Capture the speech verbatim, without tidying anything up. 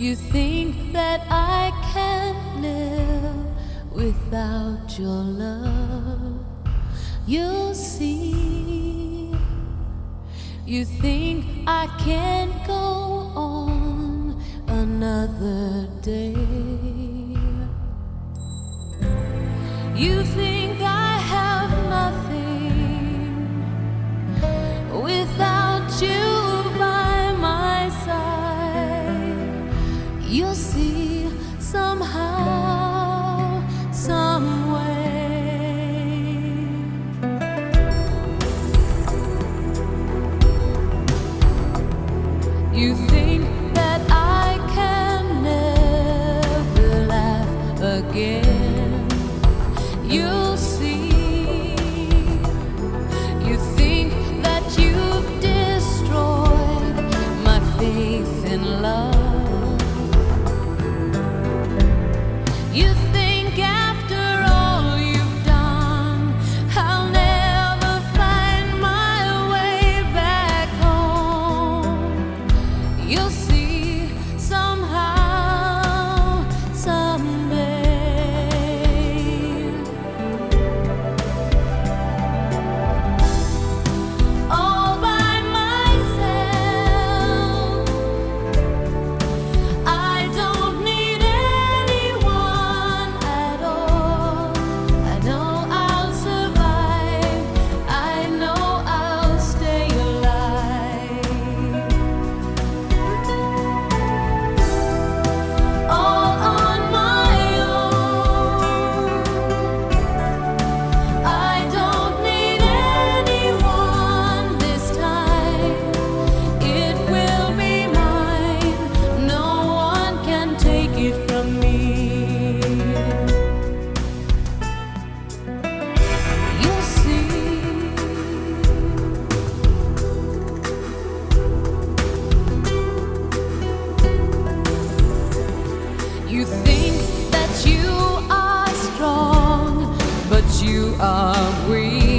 You think that I can't live without your love. You'll see. You think I can't go on another day. You think I have nothing without you by my side. You'll see somehow, some way. You think that I can never laugh again. You'll see. You think that you've destroyed my faith in love. You think after all you've done, I'll never find my way back home. You'll see somehow, someday. All by myself, I don't need anyone at all. I know I'll survive, I know I'll stay alive. All on my own, I don't need anyone this time. It will be mine, no one can take it from me. You'll see. You think that you are strong, but you are weak.